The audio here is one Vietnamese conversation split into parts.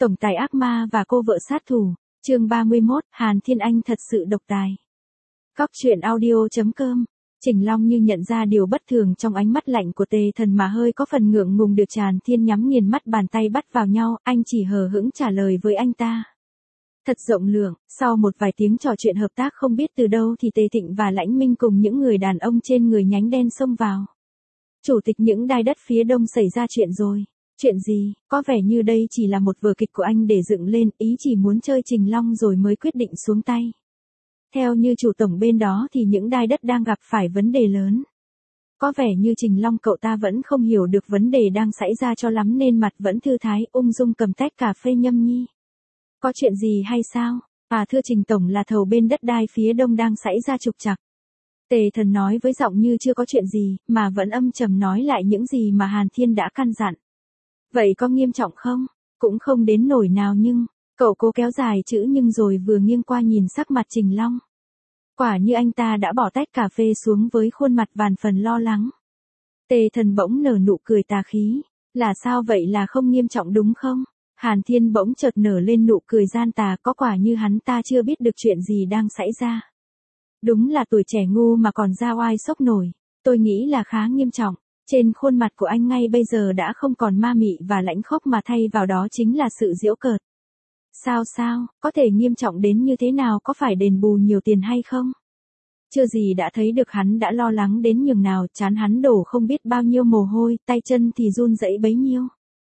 Tổng tài ác ma và cô vợ sát thủ, chương 31, Hàn Thiên Anh thật sự độc tài. Góc truyện audio.com. Trình Long như nhận ra điều bất thường trong ánh mắt lạnh của Tề Thần mà hơi có phần ngượng ngùng được Hàn Thiên nhắm nghiền mắt bàn tay bắt vào nhau, anh chỉ hờ hững trả lời với anh ta. Thật rộng lượng, sau một vài tiếng trò chuyện hợp tác không biết từ đâu thì Tề Thịnh và Lãnh Minh cùng những người đàn ông trên người nhánh đen xông vào. Chủ tịch những đai đất phía đông xảy ra chuyện rồi. Chuyện gì, có vẻ như đây chỉ là một vở kịch của anh để dựng lên, ý chỉ muốn chơi Trình Long rồi mới quyết định xuống tay. Theo như chủ tổng bên đó thì những đai đất đang gặp phải vấn đề lớn. Có vẻ như Trình Long cậu ta vẫn không hiểu được vấn đề đang xảy ra cho lắm nên mặt vẫn thư thái ung dung cầm tách cà phê nhâm nhi. Có chuyện gì hay sao? À thưa Trình tổng là thầu bên đất đai phía đông đang xảy ra trục trặc. Tề Thần nói với giọng như chưa có chuyện gì, mà vẫn âm trầm nói lại những gì mà Hàn Thiên đã căn dặn. Vậy có nghiêm trọng không? Cũng không đến nổi nào nhưng, cậu cố kéo dài chữ nhưng rồi vừa nghiêng qua nhìn sắc mặt Trình Long. Quả như anh ta đã bỏ tách cà phê xuống với khuôn mặt vàn phần lo lắng. Tề Thần bỗng nở nụ cười tà khí. Là sao vậy, là không nghiêm trọng đúng không? Hàn Thiên bỗng chợt nở lên nụ cười gian tà, có quả như hắn ta chưa biết được chuyện gì đang xảy ra. Đúng là tuổi trẻ ngu mà còn ra oai sốc nổi. Tôi nghĩ là khá nghiêm trọng. Trên khuôn mặt của anh ngay bây giờ đã không còn ma mị và lãnh khốc mà thay vào đó chính là sự giễu cợt. Sao, có thể nghiêm trọng đến như thế nào, có phải đền bù nhiều tiền hay không? Chưa gì đã thấy được hắn đã lo lắng đến nhường nào, trán hắn đổ không biết bao nhiêu mồ hôi, tay chân thì run rẩy bấy nhiêu.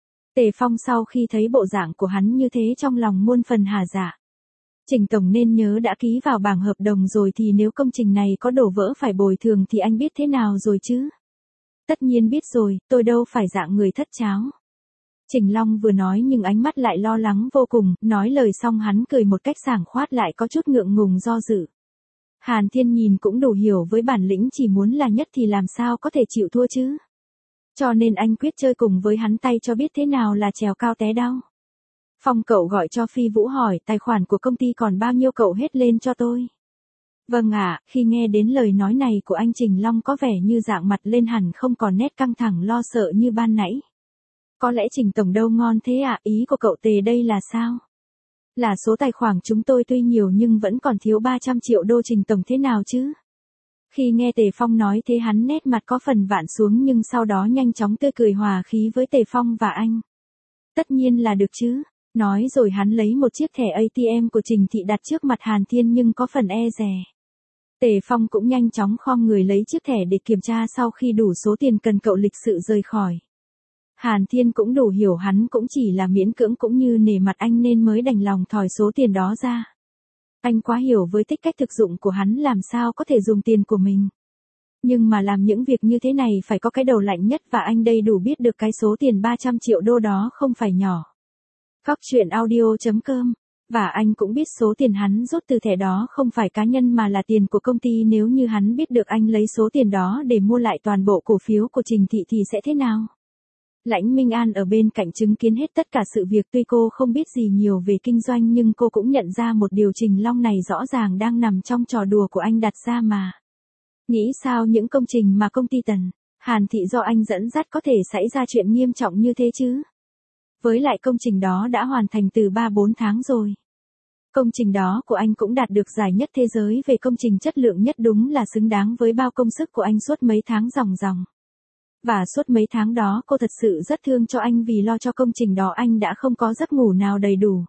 Tề Phong sau khi thấy bộ dạng của hắn như thế trong lòng muôn phần hà dạ. Trình tổng nên nhớ đã ký vào bảng hợp đồng rồi thì nếu công trình này có đổ vỡ phải bồi thường thì anh biết thế nào rồi chứ? Tất nhiên biết rồi, tôi đâu phải dạng người thất cháo. Trình Long vừa nói nhưng ánh mắt lại lo lắng vô cùng, nói lời xong hắn cười một cách sảng khoát lại có chút ngượng ngùng do dự. Hàn Thiên nhìn cũng đủ hiểu với bản lĩnh chỉ muốn là nhất thì làm sao có thể chịu thua chứ. Cho nên anh quyết chơi cùng với hắn tay cho biết thế nào là trèo cao té đau. Phong cậu gọi cho Phi Vũ hỏi tài khoản của công ty còn bao nhiêu cậu hết lên cho tôi. Vâng ạ, khi nghe đến lời nói này của anh Trình Long có vẻ như dạng mặt lên hẳn không còn nét căng thẳng lo sợ như ban nãy. Có lẽ Trình tổng đâu ngon thế ạ, ý của cậu Tề đây là sao? Là số tài khoản chúng tôi tuy nhiều nhưng vẫn còn thiếu 300 triệu đô Trình tổng thế nào chứ? Khi nghe Tề Phong nói thế hắn nét mặt có phần vặn xuống nhưng sau đó nhanh chóng tươi cười hòa khí với Tề Phong và anh. Tất nhiên là được chứ. Nói rồi hắn lấy một chiếc thẻ ATM của Trình Thị đặt trước mặt Hàn Thiên nhưng có phần e dè. Tề Phong cũng nhanh chóng khom người lấy chiếc thẻ để kiểm tra sau khi đủ số tiền cần cậu lịch sự rời khỏi. Hàn Thiên cũng đủ hiểu hắn cũng chỉ là miễn cưỡng cũng như nể mặt anh nên mới đành lòng thòi số tiền đó ra. Anh quá hiểu với tích cách thực dụng của hắn làm sao có thể dùng tiền của mình. Nhưng mà làm những việc như thế này phải có cái đầu lạnh nhất và anh đây đủ biết được cái số tiền 300 triệu đô đó không phải nhỏ. Góc truyện audio.com. Và anh cũng biết số tiền hắn rút từ thẻ đó không phải cá nhân mà là tiền của công ty, nếu như hắn biết được anh lấy số tiền đó để mua lại toàn bộ cổ phiếu của Trình Thị thì sẽ thế nào? Lãnh Minh An ở bên cạnh chứng kiến hết tất cả sự việc, tuy cô không biết gì nhiều về kinh doanh nhưng cô cũng nhận ra một điều, Trình Long này rõ ràng đang nằm trong trò đùa của anh đặt ra mà. Nghĩ sao những công trình mà công ty Hàn Thị do anh dẫn dắt có thể xảy ra chuyện nghiêm trọng như thế chứ? Với lại công trình đó đã hoàn thành từ 3-4 tháng rồi. Công trình đó của anh cũng đạt được giải nhất thế giới về công trình chất lượng nhất, đúng là xứng đáng với bao công sức của anh suốt mấy tháng ròng. Và suốt mấy tháng đó cô thật sự rất thương cho anh vì lo cho công trình đó anh đã không có giấc ngủ nào đầy đủ.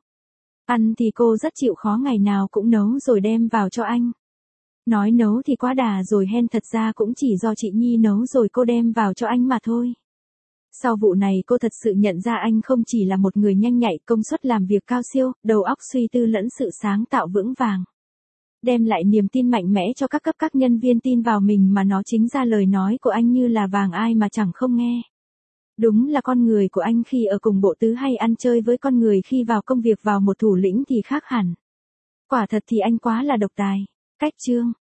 Ăn thì cô rất chịu khó, ngày nào cũng nấu rồi đem vào cho anh. Nói nấu thì quá đà rồi hen, thật ra cũng chỉ do chị Nhi nấu rồi cô đem vào cho anh mà thôi. Sau vụ này cô thật sự nhận ra anh không chỉ là một người nhanh nhạy, công suất làm việc cao siêu, đầu óc suy tư lẫn sự sáng tạo vững vàng. Đem lại niềm tin mạnh mẽ cho các cấp các nhân viên tin vào mình mà nó chính ra lời nói của anh như là vàng, ai mà chẳng không nghe. Đúng là con người của anh khi ở cùng bộ tứ hay ăn chơi với con người khi vào công việc vào một thủ lĩnh thì khác hẳn. Quả thật thì anh quá là độc tài. Cách chương